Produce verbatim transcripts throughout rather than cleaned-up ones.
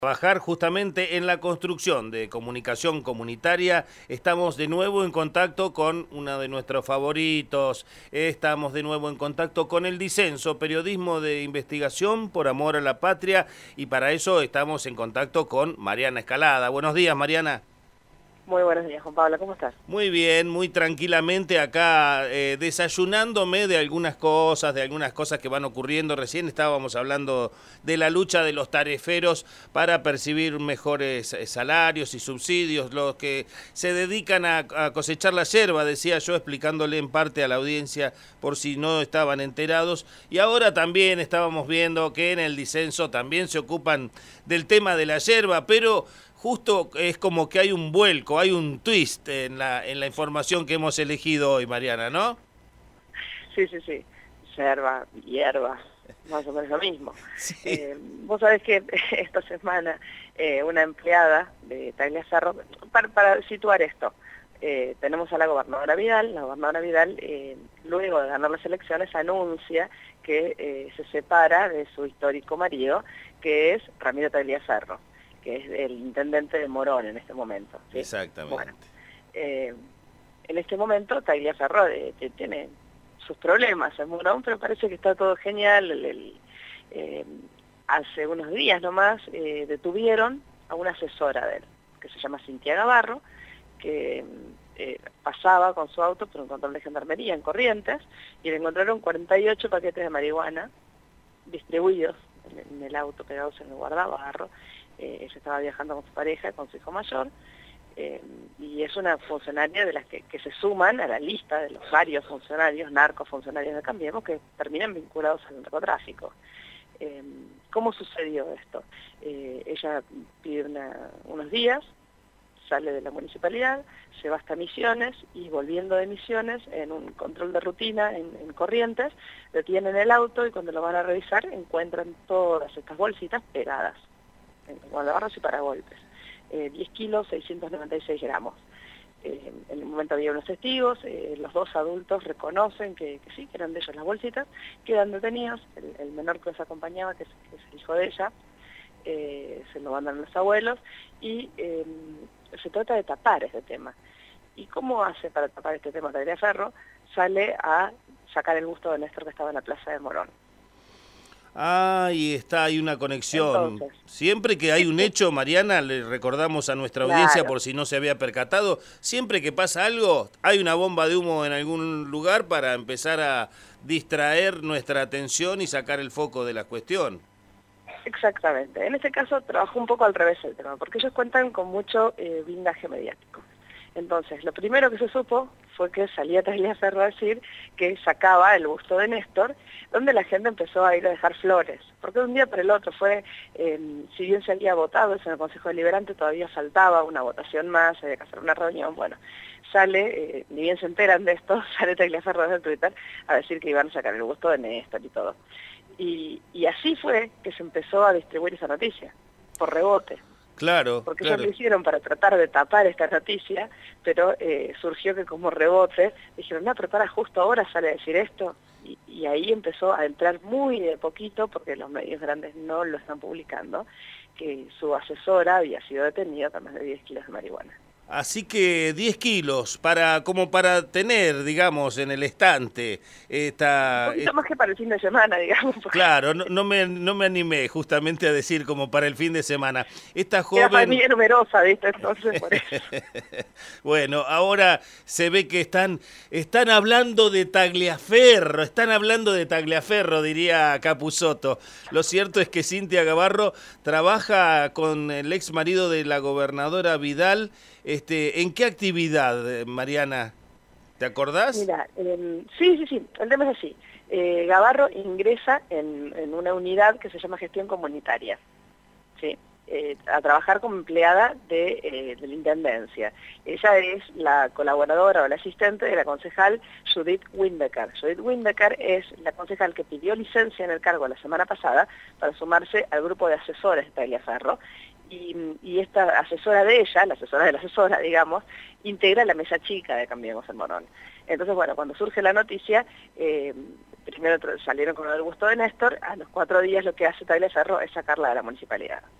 Trabajar justamente en la construcción de comunicación comunitaria. Estamos de nuevo en contacto con uno de nuestros favoritos, estamos de nuevo en contacto con el Disenso, periodismo de investigación por amor a la patria, y para eso estamos en contacto con Mariana Escalada. Buenos días, Mariana. Muy buenos días, Juan Pablo, ¿cómo estás? Muy bien, muy tranquilamente acá, eh, desayunándome de algunas cosas, de algunas cosas que van ocurriendo. Recién estábamos hablando de la lucha de los tareferos para percibir mejores eh, salarios y subsidios, los que se dedican a, a cosechar la yerba, decía yo, explicándole en parte a la audiencia por si no estaban enterados. Y ahora también estábamos viendo que en el Disenso también se ocupan del tema de la yerba, pero justo es como que hay un vuelco, hay un twist en la en la información que hemos elegido hoy, Mariana, ¿no? Sí, sí, sí, yerba, hierba, más o menos lo mismo. Sí. Eh, vos sabés que esta semana eh, una empleada de Tagliaferro, para, para situar esto, eh, tenemos a la gobernadora Vidal, la gobernadora Vidal eh, luego de ganar las elecciones anuncia que eh, se separa de su histórico marido, que es Ramiro Tagliaferro, que es el intendente de Morón en este momento, ¿sí? Exactamente. Bueno, eh, en este momento Tagliaferro eh, tiene sus problemas en Morón, pero parece que está todo genial. El, el, eh, hace unos días nomás eh, detuvieron a una asesora de él, que se llama Cintia Gavarro, que eh, pasaba con su auto por un control de gendarmería en Corrientes, y le encontraron cuarenta y ocho paquetes de marihuana distribuidos en, en el auto, pegados en el guardabarro. Eh, ella estaba viajando con su pareja, con su hijo mayor, eh, y es una funcionaria de las que, que se suman a la lista de los varios funcionarios, narcofuncionarios de Cambiemos, que terminan vinculados al narcotráfico. Eh, ¿Cómo sucedió esto? Eh, ella pide una, unos días, sale de la municipalidad, se va hasta Misiones, y volviendo de Misiones, en un control de rutina en, en Corrientes, detienen el auto y cuando lo van a revisar encuentran todas estas bolsitas pegadas en guardabarros y paragolpes, eh, diez kilos, seiscientos noventa y seis gramos. Eh, en el momento había unos testigos, eh, los dos adultos reconocen que, que sí, que eran de ellos las bolsitas, quedan detenidos, el, el menor que los acompañaba, que es, que es el hijo de ella, eh, se lo mandan los abuelos, y eh, se trata de tapar este tema. ¿Y cómo hace para tapar este tema Tagliaferro? Sale a sacar el busto de Néstor, que estaba en la plaza de Morón. Ahí está, hay una conexión. Entonces, Siempre que hay un hecho, Mariana, le recordamos a nuestra audiencia, claro, por si no se había percatado, siempre que pasa algo, hay una bomba de humo en algún lugar para empezar a distraer nuestra atención y sacar el foco de la cuestión. exactamente. En este caso trabajó un poco al revés el tema, porque ellos cuentan con mucho eh, blindaje mediático. Entonces, lo primero que se supo fue que salía Tagliaferro a decir que sacaba el busto de Néstor, donde la gente empezó a ir a dejar flores, porque de un día para el otro fue, eh, si bien se había votado eso en el Consejo Deliberante, todavía faltaba una votación más, había que hacer una reunión. Bueno, sale, eh, ni bien se enteran de esto, sale Tagliaferro desde Twitter a decir que iban a sacar el busto de Néstor y todo. Y, y así fue que se empezó a distribuir esa noticia, por rebote. Claro, Porque claro. ellos lo hicieron para tratar de tapar esta noticia, pero eh, surgió que como rebote, dijeron, no, pero para, justo ahora sale a decir esto, y, y ahí empezó a entrar muy de poquito, porque los medios grandes no lo están publicando, que su asesora había sido detenida con más de diez kilos de marihuana. Así que diez kilos, para como para tener, digamos, en el estante. Esta, Un poquito más que para el fin de semana, digamos. Claro, no, no, me, no me animé justamente a decir como para el fin de semana. Esta Era joven... familia numerosa, ¿viste? Entonces, por eso. Bueno, ahora se ve que están, están hablando de Tagliaferro, están hablando de Tagliaferro, diría Capusotto. Lo cierto es que Cintia Gavarro trabaja con el ex marido de la gobernadora Vidal. Este, ¿en qué actividad, Mariana? ¿Te acordás? Mira, eh, sí, sí, sí, el tema es así. Eh, Gavarro ingresa en, en una unidad que se llama gestión comunitaria, ¿sí? Eh, a trabajar como empleada de, eh, de la Intendencia. Ella es la colaboradora o la asistente de la concejal Judith Windecker. Judith Windecker es la concejal que pidió licencia en el cargo la semana pasada para sumarse al grupo de asesores de Tagliaferro. Y, y esta asesora de ella, la asesora de la asesora, digamos, integra la mesa chica de Cambiemos en Morón. Entonces, bueno, cuando surge la noticia, eh, primero salieron con el gusto de Néstor, a los cuatro días lo que hace Tagliaferro es sacarla de la municipalidad.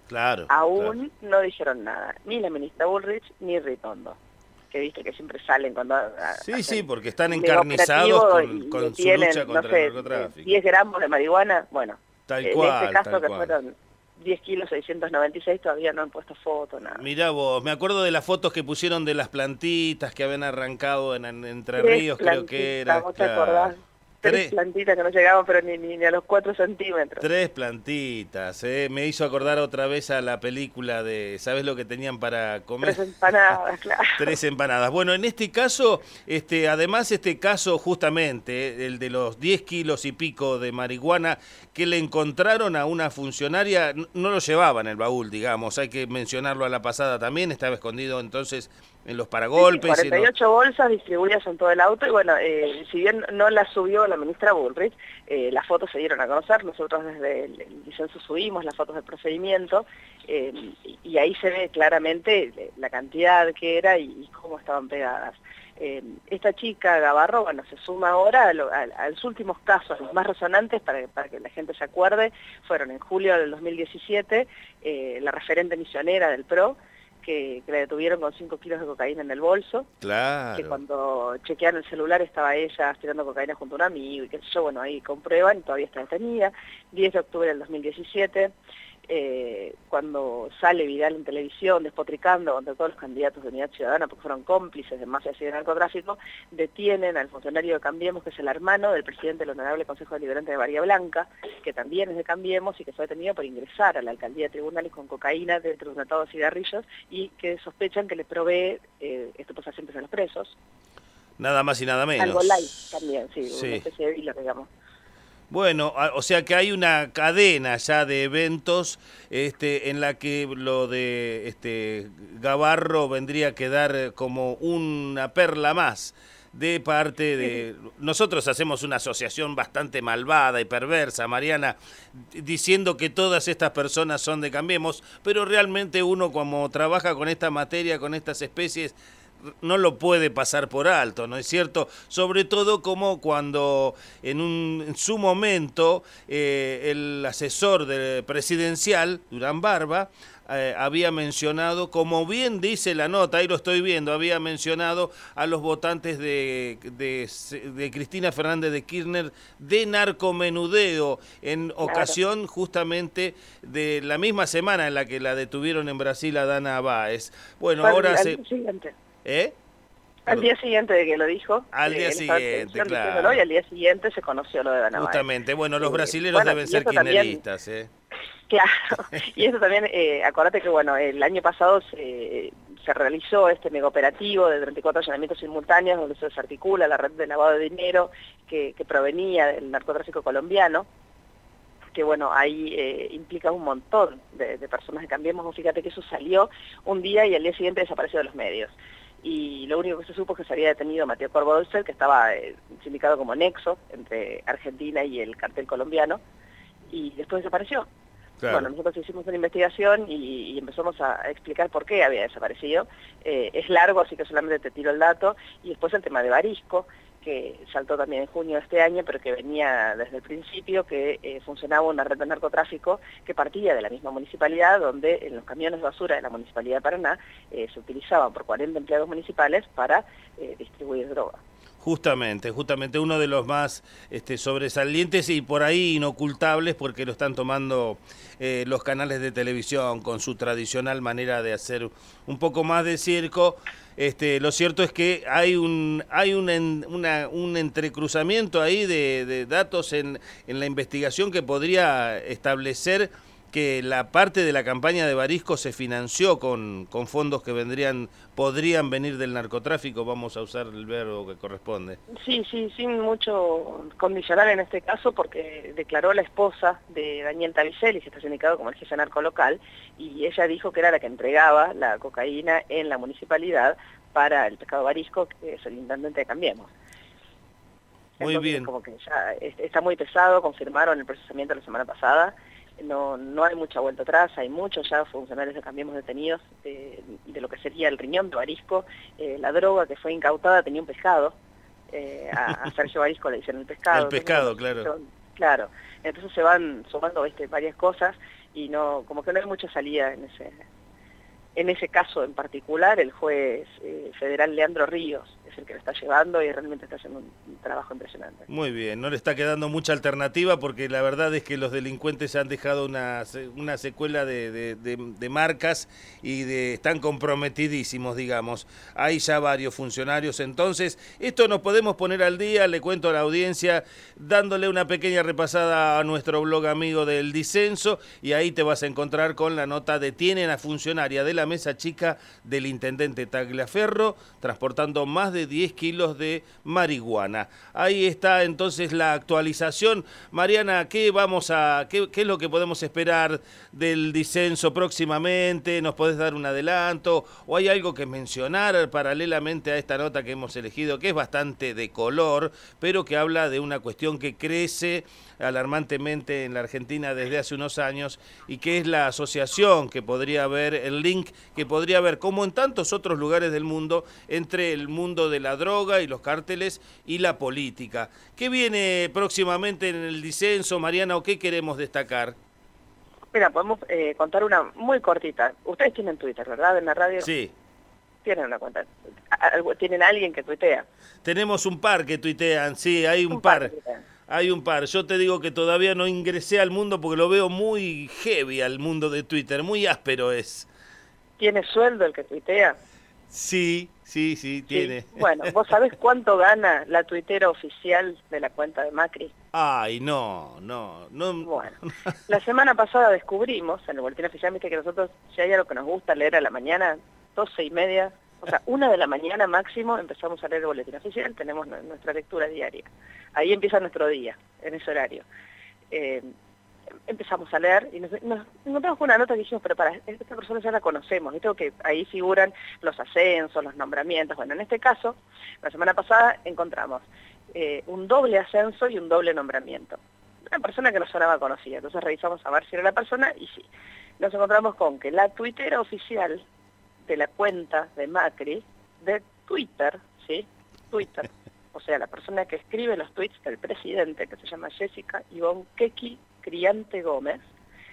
Claro. Aún claro. no dijeron nada, ni la ministra Bullrich ni Ritondo, que viste que siempre salen cuando... A, Sí, sí, porque están un encarnizados con, y con su tienen, lucha contra no sé, el narcotráfico. diez gramos de marihuana, bueno, Tal en cual, este caso tal que cual. fueron diez kilos seiscientos noventa y seis, todavía no han puesto foto, nada. Mirá vos, me acuerdo de las fotos que pusieron de las plantitas que habían arrancado en, en Entre Tres Ríos, creo que era. ¿vos te Claro. acordás? Tres, Tres plantitas que no llegaban, pero ni, ni, ni a los cuatro centímetros. Tres plantitas, eh. Me hizo acordar otra vez a la película de ¿sabés lo que tenían para comer? Tres empanadas, claro. Tres empanadas. Bueno, en este caso, este, además este caso justamente, el de los diez kilos y pico de marihuana que le encontraron a una funcionaria, no lo llevaba en el baúl, digamos, hay que mencionarlo a la pasada también, estaba escondido entonces en los paragolpes. Sí, cuarenta y ocho no... bolsas distribuidas en todo el auto y bueno, eh, si bien no las subió la ministra Bullrich, eh, las fotos se dieron a conocer, nosotros desde el, el licencio subimos las fotos del procedimiento eh, y, y ahí se ve claramente la cantidad que era y, y cómo estaban pegadas. Eh, esta chica, Gabarro, bueno, se suma ahora a, lo, a, a los últimos casos, los más resonantes, para, para que la gente se acuerde, fueron en julio del dos mil diecisiete, eh, la referente misionera del P R O, que, que la detuvieron con cinco kilos de cocaína en el bolso, claro. que cuando chequearon el celular estaba ella tirando cocaína junto a un amigo y qué sé yo, bueno, ahí comprueban y todavía está detenida. diez de octubre del dos mil diecisiete, eh, cuando sale Vidal en televisión despotricando contra todos los candidatos de Unidad Ciudadana porque fueron cómplices de mafia y de narcotráfico, detienen al funcionario de Cambiemos, que es el hermano del presidente del Honorable Consejo Deliberante de Bahía Blanca, que también es de Cambiemos y que fue detenido por ingresar a la alcaldía de Tribunales con cocaína dentro de un atado de cigarrillos y que sospechan que le provee eh, estupefacientes a los presos. Nada más y nada menos. Algo light también, sí, sí. una especie de vilo, digamos. Bueno, o sea que hay una cadena ya de eventos este, en la que lo de este, Gabarro vendría a quedar como una perla más de parte de... Nosotros hacemos una asociación bastante malvada y perversa, Mariana, diciendo que todas estas personas son de Cambiemos, pero realmente uno como trabaja con esta materia, con estas especies, no lo puede pasar por alto, ¿no es cierto? Sobre todo como cuando en, un, en su momento eh, el asesor de, presidencial, Durán Barba, eh, había mencionado, como bien dice la nota, ahí lo estoy viendo, había mencionado a los votantes de, de, de Cristina Fernández de Kirchner de narcomenudeo en claro. ocasión justamente de la misma semana en la que la detuvieron en Brasil a Dana Báez. Bueno, al, ahora al se... Siguiente. ¿Eh? Al día siguiente de que lo dijo. Al día siguiente, claro. Y al día siguiente se conoció lo de Dana Báez. Justamente, bueno, los eh, brasileños bueno, deben ser kirchneristas, ¿eh? Claro, y eso también, eh, acordate que bueno, el año pasado se, se realizó este megaoperativo de treinta y cuatro allanamientos simultáneos donde se desarticula la red de lavado de dinero que, que provenía del narcotráfico colombiano, que bueno, ahí eh, implica un montón de, de personas que Cambiemos. Fíjate que eso salió un día y al día siguiente desapareció de los medios. Y lo único que se supo es que se había detenido Mateo Corvo Dolcer, que estaba eh, sindicado como nexo entre Argentina y el cartel colombiano, y después desapareció. Claro. Bueno, nosotros hicimos una investigación y, y empezamos a, a explicar por qué había desaparecido. Eh, es largo, así que solamente te tiro el dato. Y después el tema de Barisco, que saltó también en junio de este año, pero que venía desde el principio, que eh, funcionaba una red de narcotráfico que partía de la misma municipalidad, donde en los camiones de basura de la Municipalidad de Paraná eh, se utilizaban por cuarenta empleados municipales para eh, distribuir droga. Justamente, justamente uno de los más este, sobresalientes y por ahí inocultables porque lo están tomando eh, los canales de televisión con su tradicional manera de hacer un poco más de circo. Este, lo cierto es que hay un hay un, en, una, un entrecruzamiento ahí de, de datos en, en la investigación que podría establecer que la parte de la campaña de Barisco se financió con, con fondos que vendrían podrían venir del narcotráfico, vamos a usar el verbo que corresponde. Sí, sí, sin mucho condicional en este caso, porque declaró la esposa de Daniel Tavicelli, que está sindicado como el jefe narco local, y ella dijo que era la que entregaba la cocaína en la municipalidad para el pescado Barisco, que es el intendente de Cambiemos. Muy Entonces, bien. Como que ya está muy pesado, confirmaron el procesamiento la semana pasada. No, no hay mucha vuelta atrás, hay muchos ya funcionarios de Cambiemos detenidos de, de lo que sería el riñón de Barisco. Eh, la droga que fue incautada tenía un pescado, eh, a, a Sergio Barisco le dicen el pescado. El pescado, entonces, claro. Claro, entonces se van sumando ¿viste? varias cosas. y no, como que no hay mucha salida en ese, en ese caso en particular. El juez eh, federal Leandro Ríos es el que lo está llevando y realmente está haciendo un, un trabajo impresionante. Muy bien, no le está quedando mucha alternativa porque la verdad es que los delincuentes han dejado una, una secuela de, de, de, de marcas y de, están comprometidísimos, digamos. Hay ya varios funcionarios, entonces esto nos podemos poner al día, le cuento a la audiencia, dándole una pequeña repasada a nuestro blog amigo del Disenso, y ahí te vas a encontrar con la nota: detienen a funcionaria de la mesa chica del intendente Tagliaferro transportando más de diez kilos de marihuana. Ahí está entonces la actualización. Mariana, ¿qué vamos a qué, qué es lo que podemos esperar del Disenso próximamente? ¿Nos podés dar un adelanto o hay algo que mencionar paralelamente a esta nota que hemos elegido, que es bastante de color, pero que habla de una cuestión que crece alarmantemente en la Argentina desde hace unos años, y que es la asociación que podría haber, el link que podría haber, como en tantos otros lugares del mundo, entre el mundo de la droga y los cárteles y la política? ¿Qué viene próximamente en el Disenso, Mariana, o qué queremos destacar? Mira, podemos eh, contar una muy cortita. Ustedes tienen Twitter, ¿verdad? En la radio. Sí. Tienen una cuenta. ¿Tienen alguien que tuitea? Tenemos un par que tuitean, sí, hay un, un par. par hay un par. Yo te digo que todavía no ingresé al mundo porque lo veo muy heavy al mundo de Twitter, muy áspero es. ¿Tiene sueldo el que tuitea? Sí, sí, sí, tiene. Sí. Bueno, ¿vos sabés cuánto gana la tuitera oficial de la cuenta de Macri? Ay, no, no, no. Bueno, la semana pasada descubrimos, en el boletín oficial, viste que nosotros, si hay algo que nos gusta leer a la mañana, doce y media, o sea, una de la mañana máximo, empezamos a leer el boletín oficial, tenemos nuestra lectura diaria. Ahí empieza nuestro día, en ese horario. Eh, empezamos a leer y nos, nos encontramos con una nota que dijimos, pero para, esta persona ya la conocemos, ¿viste? Que ahí figuran los ascensos, los nombramientos. Bueno, en este caso, la semana pasada encontramos eh, un doble ascenso y un doble nombramiento. Una persona que nos sonaba conocida, entonces revisamos a ver si era la persona y sí. Nos encontramos con que la tuitera oficial de la cuenta de Macri, de Twitter, ¿sí? Twitter, o sea, la persona que escribe los tweets del presidente, que se llama Jessica Ivonne Keki Criante Gómez,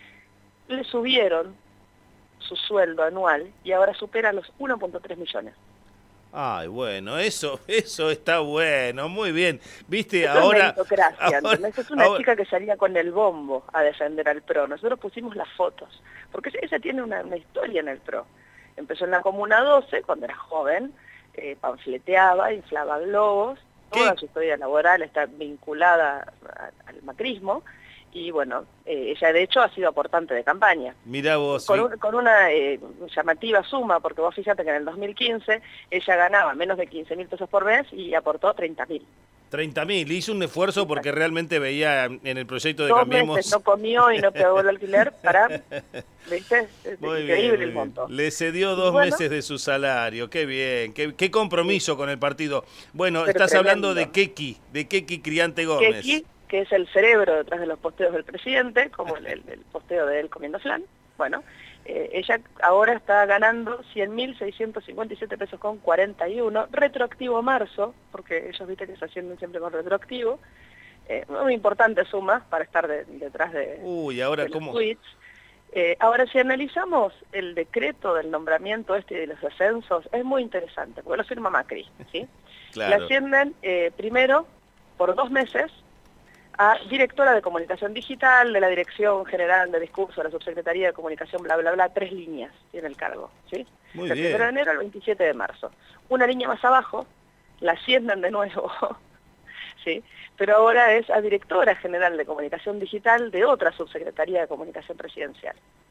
le subieron su sueldo anual y ahora supera los uno punto tres millones. Ay, bueno, eso eso está bueno, muy bien. Viste, eso ahora... Es meritocracia, ahora, es una ahora, chica que salía con el bombo a defender al P R O. Nosotros pusimos las fotos, porque ella tiene una, una historia en el P R O. Empezó en la Comuna doce, cuando era joven, eh, panfleteaba, inflaba globos, toda ¿Qué? su historia laboral está vinculada a, al macrismo, y bueno, eh, ella de hecho ha sido aportante de campaña. Mirá vos. Con, un, con una eh, llamativa suma, porque vos fíjate que en el dos mil quince ella ganaba menos de quince mil pesos por mes y aportó treinta mil. treinta mil, hizo un esfuerzo porque realmente veía en el proyecto de Dos Cambiemos... meses no comió y no pagó el alquiler para, ¿viste? Es muy increíble bien, el monto. le cedió dos bueno, meses de su salario, qué bien, qué, qué compromiso sí. con el partido. Bueno, Pero estás tremendo. hablando de Keki, de Keki Criante Gómez. Keki, que es el cerebro detrás de los posteos del presidente, como el, el, el posteo de él comiendo flan. Bueno, eh, ella ahora está ganando cien mil seiscientos cincuenta y siete pesos con cuarenta y uno, retroactivo marzo, porque ellos viste que se ascienden siempre con retroactivo. Eh, una importante suma para estar de, detrás de, Uy, ahora de los ¿cómo? tweets. Eh, ahora, si analizamos el decreto del nombramiento este de los ascensos, es muy interesante, porque lo firma Macri, ¿sí? Claro. Le ascienden eh, primero por dos meses a directora de comunicación digital de la Dirección General de Discurso de la Subsecretaría de Comunicación, bla, bla, bla, tres líneas tiene el cargo, ¿sí? Muy Del bien. primero de enero al veintisiete de marzo. Una línea más abajo, la ascienden de nuevo, ¿sí? Pero ahora es a Directora General de Comunicación Digital de otra Subsecretaría de Comunicación Presidencial.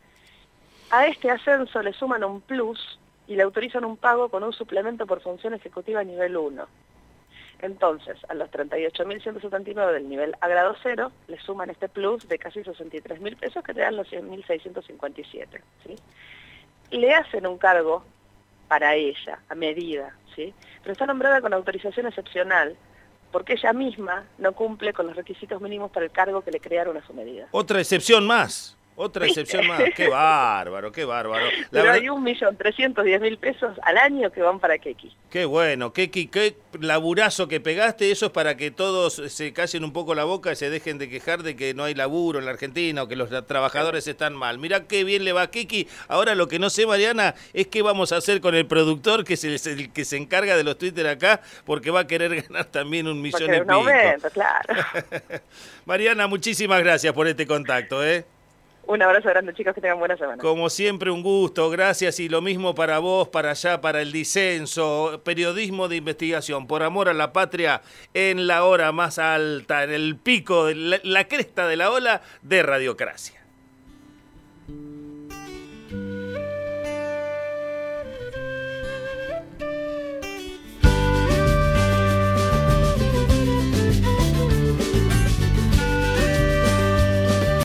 A este ascenso le suman un plus y le autorizan un pago con un suplemento por función ejecutiva nivel uno. Entonces, a los treinta y ocho mil ciento setenta y nueve del nivel a grado cero, le suman este plus de casi sesenta y tres mil pesos que te dan los cien mil seiscientos cincuenta y siete, ¿sí? Le hacen un cargo para ella, a medida, ¿sí? Pero está nombrada con autorización excepcional, porque ella misma no cumple con los requisitos mínimos para el cargo que le crearon a su medida. Otra excepción más. Otra excepción más. Qué bárbaro, qué bárbaro. La Pero verdad... hay un millón trescientos diez mil pesos al año que van para Keki. Qué bueno, Keki, qué laburazo que pegaste. Eso es para que todos se callen un poco la boca y se dejen de quejar de que no hay laburo en la Argentina o que los trabajadores están mal. Mirá qué bien le va a Keki. Ahora lo que no sé, Mariana, es qué vamos a hacer con el productor que es el, el que se encarga de los Twitter acá, porque va a querer ganar también un millón y un pico. Aumento, claro. Mariana, muchísimas gracias por este contacto, ¿eh? Un abrazo grande, chicos, que tengan buena semana. Como siempre, un gusto, gracias, y lo mismo para vos, para allá, para el disenso, periodismo de investigación, por amor a la patria, en la hora más alta, en el pico, de la, la cresta de la ola de Radiocracia.